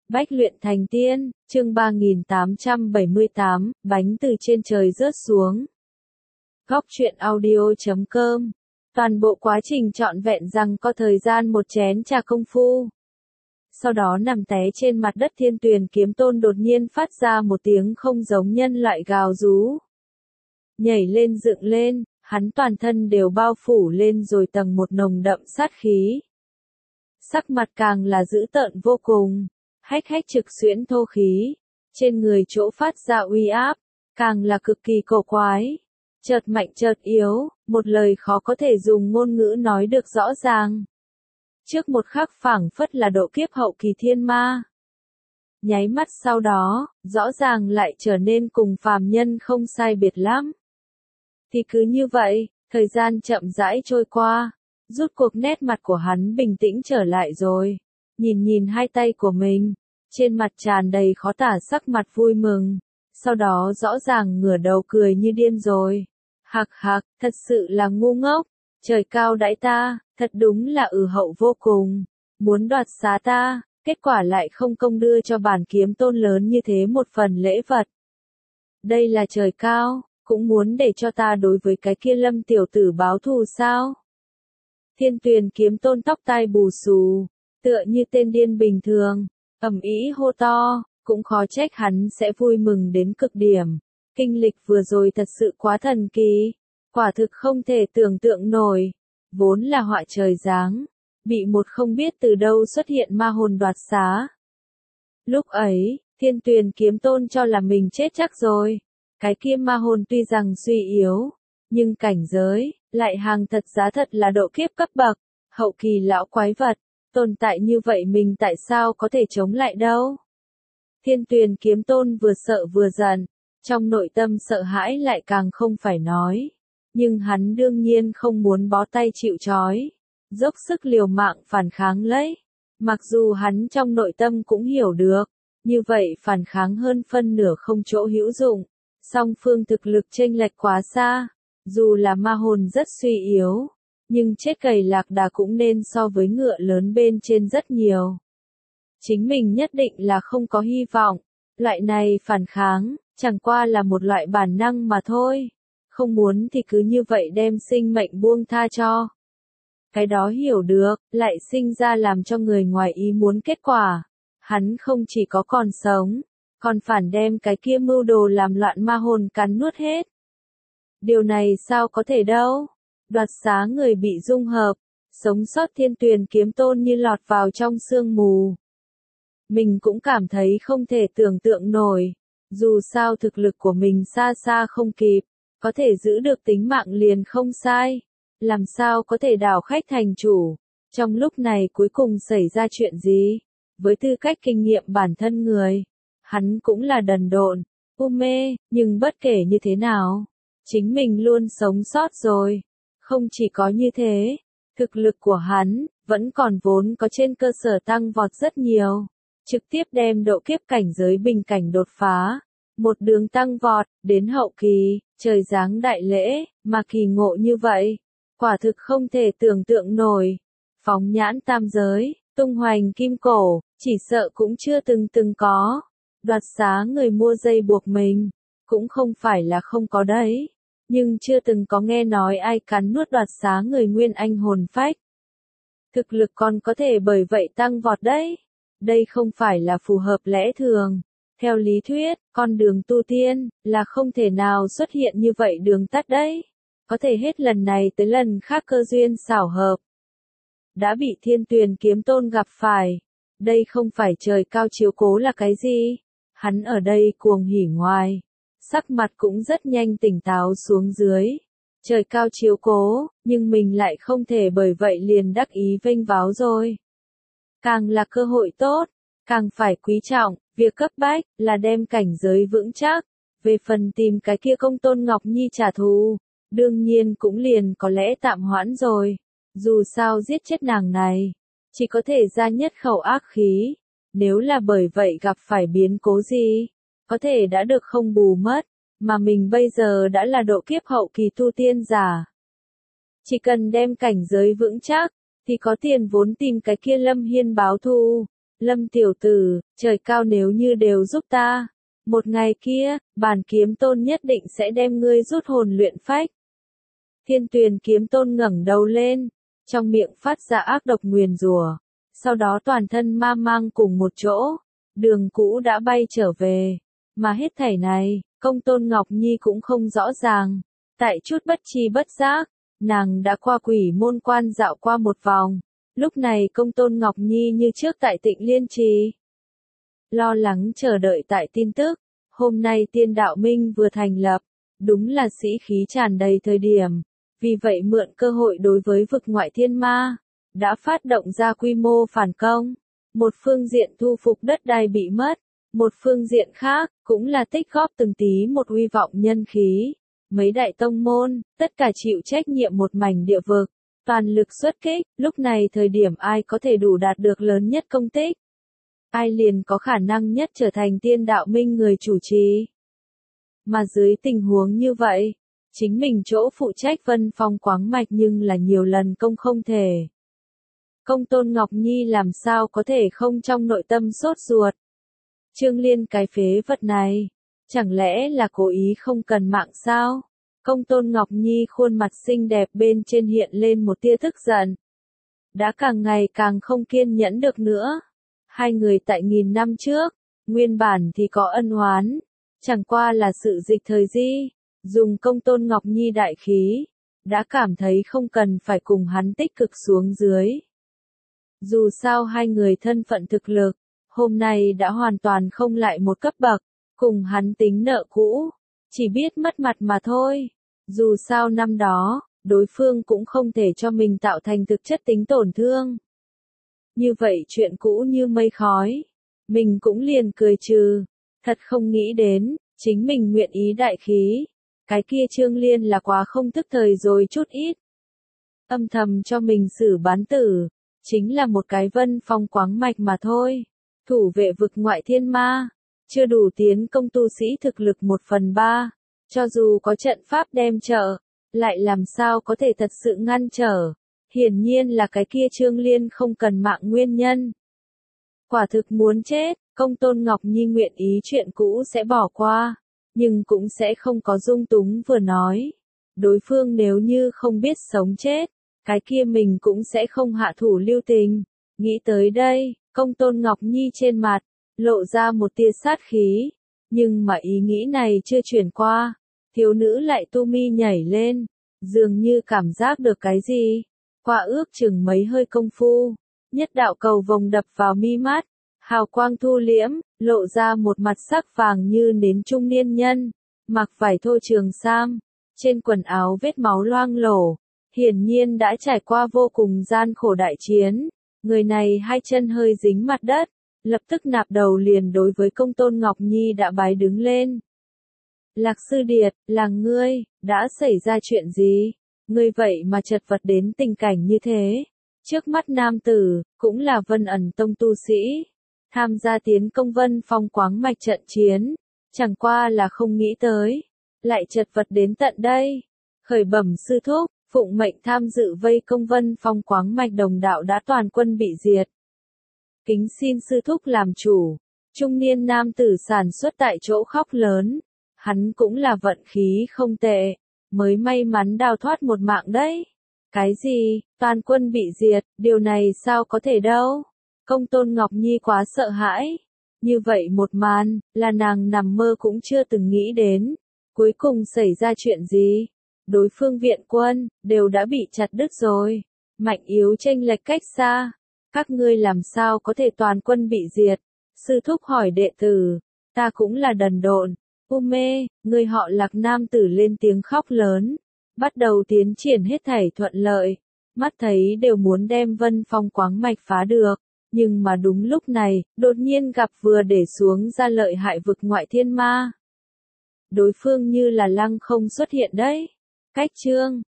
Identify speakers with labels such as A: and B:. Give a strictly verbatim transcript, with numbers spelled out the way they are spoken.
A: Bách luyện thành tiên, chương ba nghìn tám trăm bảy mươi tám, bánh từ trên trời rớt xuống. Góc truyện audio chấm com. Toàn bộ quá trình trọn vẹn rằng có thời gian một chén trà công phu. Sau đó nằm té trên mặt đất, Thiên Tuyền Kiếm Tôn đột nhiên phát ra một tiếng không giống nhân loại gào rú. Nhảy lên dựng lên, hắn toàn thân đều bao phủ lên rồi tầng một nồng đậm sát khí. Sắc mặt càng là dữ tợn vô cùng. Hách hách trực xuyễn thô khí, trên người chỗ phát ra uy áp, càng là cực kỳ cổ quái, chợt mạnh chợt yếu, một lời khó có thể dùng ngôn ngữ nói được rõ ràng. Trước một khắc phảng phất là độ kiếp hậu kỳ thiên ma. Nháy mắt sau đó, rõ ràng lại trở nên cùng phàm nhân không sai biệt lắm. Thì cứ như vậy, thời gian chậm rãi trôi qua, rút cuộc nét mặt của hắn bình tĩnh trở lại rồi. Nhìn nhìn hai tay của mình, trên mặt tràn đầy khó tả sắc mặt vui mừng, sau đó rõ ràng ngửa đầu cười như điên rồi. Hạc hạc, thật sự là ngu ngốc, trời cao đãi ta, thật đúng là ử hậu vô cùng, muốn đoạt xá ta, kết quả lại không công đưa cho bản kiếm tôn lớn như thế một phần lễ vật. Đây là trời cao, cũng muốn để cho ta đối với cái kia Lâm tiểu tử báo thù sao? Thiên Tuyền Kiếm Tôn tóc tai bù xù, tựa như tên điên bình thường, ầm ĩ hô to, cũng khó trách hắn sẽ vui mừng đến cực điểm. Kinh lịch vừa rồi thật sự quá thần kỳ, quả thực không thể tưởng tượng nổi, vốn là họa trời giáng, bị một không biết từ đâu xuất hiện ma hồn đoạt xá. Lúc ấy, Thiên Tuyền Kiếm Tôn cho là mình chết chắc rồi, cái kia ma hồn tuy rằng suy yếu, nhưng cảnh giới, lại hàng thật giá thật là độ kiếp cấp bậc, hậu kỳ lão quái vật. Tồn tại như vậy mình tại sao có thể chống lại đâu? Thiên Tuyền Kiếm Tôn vừa sợ vừa giận, trong nội tâm sợ hãi lại càng không phải nói. Nhưng hắn đương nhiên không muốn bó tay chịu trói, dốc sức liều mạng phản kháng lấy. Mặc dù hắn trong nội tâm cũng hiểu được, như vậy phản kháng hơn phân nửa không chỗ hữu dụng, song phương thực lực chênh lệch quá xa, dù là ma hồn rất suy yếu. Nhưng chết cầy lạc đà cũng nên so với ngựa lớn bên trên rất nhiều. Chính mình nhất định là không có hy vọng, loại này phản kháng, chẳng qua là một loại bản năng mà thôi. Không muốn thì cứ như vậy đem sinh mệnh buông tha cho. Cái đó hiểu được, lại sinh ra làm cho người ngoài ý muốn kết quả. Hắn không chỉ có còn sống, còn phản đem cái kia mưu đồ làm loạn ma hồn cắn nuốt hết. Điều này sao có thể đâu? Đoạt xá người bị dung hợp, sống sót Thiên Tuyền Kiếm Tôn như lọt vào trong sương mù. Mình cũng cảm thấy không thể tưởng tượng nổi, dù sao thực lực của mình xa xa không kịp, có thể giữ được tính mạng liền không sai, làm sao có thể đảo khách thành chủ. Trong lúc này cuối cùng xảy ra chuyện gì? Với tư cách kinh nghiệm bản thân người, hắn cũng là đần độn, u mê, nhưng bất kể như thế nào, chính mình luôn sống sót rồi. Không chỉ có như thế, thực lực của hắn, vẫn còn vốn có trên cơ sở tăng vọt rất nhiều, trực tiếp đem độ kiếp cảnh giới bình cảnh đột phá, một đường tăng vọt, đến hậu kỳ, trời giáng đại lễ, mà kỳ ngộ như vậy, quả thực không thể tưởng tượng nổi. Phóng nhãn tam giới, tung hoành kim cổ, chỉ sợ cũng chưa từng từng có, đoạt xá người mua dây buộc mình, cũng không phải là không có đấy. Nhưng chưa từng có nghe nói ai cắn nuốt đoạt xá người nguyên anh hồn phách. Thực lực còn có thể bởi vậy tăng vọt đấy. Đây không phải là phù hợp lẽ thường. Theo lý thuyết, con đường tu tiên, là không thể nào xuất hiện như vậy đường tắt đấy. Có thể hết lần này tới lần khác cơ duyên xảo hợp. Đã bị Thiên Tuyền Kiếm Tôn gặp phải. Đây không phải trời cao chiếu cố là cái gì? Hắn ở đây cuồng hỉ ngoài. Sắc mặt cũng rất nhanh tỉnh táo xuống dưới. Trời cao chiếu cố, nhưng mình lại không thể bởi vậy liền đắc ý vênh váo rồi. Càng là cơ hội tốt, càng phải quý trọng, việc cấp bách là đem cảnh giới vững chắc. Về phần tìm cái kia Công Tôn Ngọc Nhi trả thù, đương nhiên cũng liền có lẽ tạm hoãn rồi. Dù sao giết chết nàng này, chỉ có thể ra nhất khẩu ác khí. Nếu là bởi vậy gặp phải biến cố gì, có thể đã được không bù mất, mà mình bây giờ đã là độ kiếp hậu kỳ tu tiên giả. Chỉ cần đem cảnh giới vững chắc, thì có tiền vốn tìm cái kia Lâm Hiên báo thù, Lâm tiểu tử, trời cao nếu như đều giúp ta. Một ngày kia, bản kiếm tôn nhất định sẽ đem ngươi rút hồn luyện phách. Thiên Tuyền kiếm tôn ngẩng đầu lên, trong miệng phát ra ác độc nguyền rủa, sau đó toàn thân ma mang cùng một chỗ, đường cũ đã bay trở về, mà hết thảy này, Công Tôn Ngọc Nhi cũng không rõ ràng, tại chút bất tri bất giác, nàng đã qua quỷ môn quan dạo qua một vòng, lúc này Công Tôn Ngọc Nhi như trước tại Tịnh Liên Trì, lo lắng chờ đợi tại tin tức, hôm nay Tiên Đạo Minh vừa thành lập, đúng là sĩ khí tràn đầy thời điểm. Vì vậy mượn cơ hội đối với vực ngoại thiên ma, đã phát động ra quy mô phản công. Một phương diện thu phục đất đai bị mất, một phương diện khác, cũng là tích góp từng tí một uy vọng nhân khí. Mấy đại tông môn, tất cả chịu trách nhiệm một mảnh địa vực, toàn lực xuất kích, lúc này thời điểm ai có thể đủ đạt được lớn nhất công tích. Ai liền có khả năng nhất trở thành Tiên Đạo Minh người chủ trì. Mà dưới tình huống như vậy, chính mình chỗ phụ trách Vân Phong Quáng Mạch nhưng là nhiều lần công không thể. Công Tôn Ngọc Nhi làm sao có thể không trong nội tâm sốt ruột. Trương Liên cái phế vật này, chẳng lẽ là cố ý không cần mạng sao? Công Tôn Ngọc Nhi khuôn mặt xinh đẹp bên trên hiện lên một tia tức giận. Đã càng ngày càng không kiên nhẫn được nữa. Hai người tại nghìn năm trước, nguyên bản thì có ân oán, chẳng qua là sự dịch thời di. Dùng Công Tôn Ngọc Nhi đại khí, đã cảm thấy không cần phải cùng hắn tích cực xuống dưới. Dù sao hai người thân phận thực lực, hôm nay đã hoàn toàn không lại một cấp bậc, cùng hắn tính nợ cũ, chỉ biết mất mặt mà thôi. Dù sao năm đó, đối phương cũng không thể cho mình tạo thành thực chất tính tổn thương. Như vậy chuyện cũ như mây khói, mình cũng liền cười trừ, thật không nghĩ đến, chính mình nguyện ý đại khí. Cái kia Trương Liên là quá không thức thời rồi chút ít. Âm thầm cho mình xử bán tử, chính là một cái Vân Phong Quáng Mạch mà thôi. Thủ vệ vực ngoại thiên ma, chưa đủ tiến công tu sĩ thực lực một phần ba, cho dù có trận pháp đem trợ, lại làm sao có thể thật sự ngăn trở. Hiển nhiên là cái kia Trương Liên không cần mạng nguyên nhân. Quả thực muốn chết, Công Tôn Ngọc Nhi nguyện ý chuyện cũ sẽ bỏ qua. Nhưng cũng sẽ không có dung túng vừa nói. Đối phương nếu như không biết sống chết, cái kia mình cũng sẽ không hạ thủ lưu tình. Nghĩ tới đây, Công Tôn Ngọc Nhi trên mặt, lộ ra một tia sát khí. Nhưng mà ý nghĩ này chưa chuyển qua, thiếu nữ lại tu mi nhảy lên, dường như cảm giác được cái gì. Qua ước chừng mấy hơi công phu, nhất đạo cầu vồng đập vào mi mắt. Hào quang thu liễm, lộ ra một mặt sắc vàng như nến trung niên nhân, mặc vải thô trường sam, trên quần áo vết máu loang lổ, hiển nhiên đã trải qua vô cùng gian khổ đại chiến. Người này hai chân hơi dính mặt đất, lập tức nạp đầu liền đối với Công Tôn Ngọc Nhi đã bái đứng lên. Lạc Sư Điệt, là ngươi, đã xảy ra chuyện gì? Ngươi vậy mà chật vật đến tình cảnh như thế. Trước mắt nam tử, cũng là Vân Ẩn Tông tu sĩ. Tham gia tiến công Vân Phong Quáng Mạch trận chiến, chẳng qua là không nghĩ tới, lại chật vật đến tận đây. Khởi bẩm sư thúc, phụng mệnh tham dự vây công Vân Phong Quáng Mạch đồng đạo đã toàn quân bị diệt. Kính xin sư thúc làm chủ, trung niên nam tử sản xuất tại chỗ khóc lớn, hắn cũng là vận khí không tệ, mới may mắn đào thoát một mạng đấy. Cái gì, toàn quân bị diệt, điều này sao có thể đâu? Công Tôn Ngọc Nhi quá sợ hãi. Như vậy một màn, là nàng nằm mơ cũng chưa từng nghĩ đến. Cuối cùng xảy ra chuyện gì? Đối phương viện quân, đều đã bị chặt đứt rồi. Mạnh yếu chênh lệch cách xa. Các ngươi làm sao có thể toàn quân bị diệt? Sư thúc hỏi đệ tử. Ta cũng là đần độn. U mê, người họ Lạc nam tử lên tiếng khóc lớn. Bắt đầu tiến triển hết thảy thuận lợi. Mắt thấy đều muốn đem Vân Phong Quáng Mạch phá được. Nhưng mà đúng lúc này, đột nhiên gặp vừa để xuống ra lợi hại vực ngoại thiên ma. Đối phương như là lăng không xuất hiện đấy. Cách chương